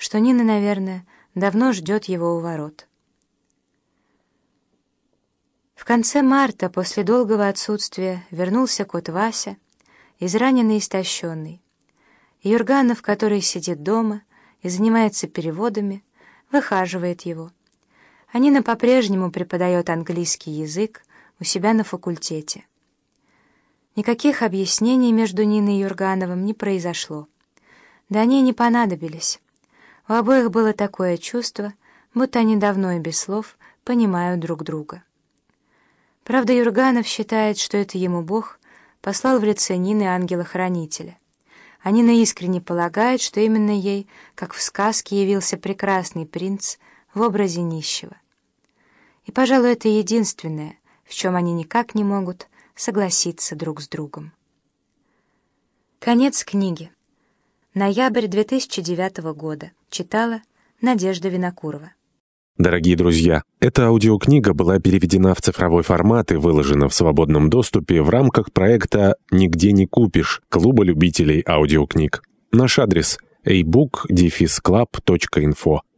что Нина, наверное, давно ждет его у ворот. В конце марта, после долгого отсутствия, вернулся кот Вася, израненный и истощенный. Юрганов, который сидит дома и занимается переводами, выхаживает его. А Нина по-прежнему преподает английский язык у себя на факультете. Никаких объяснений между Ниной и Юргановым не произошло. Да они и не понадобились. У обоих было такое чувство, будто они давно и без слов понимают друг друга. Правда, Юрганов считает, что это ему Бог послал в лице Нины ангела-хранителя. А Нина искренне полагает, что именно ей, как в сказке, явился прекрасный принц в образе нищего. И, пожалуй, это единственное, в чем они никак не могут согласиться друг с другом. Конец книги. Ноябрь 2009 года. Читала Надежда Винокурова. Дорогие друзья, эта аудиокнига была переведена в цифровой формат и выложена в свободном доступе в рамках проекта «Нигде не купишь» Клуба любителей аудиокниг. Наш адрес: ebook-club.info.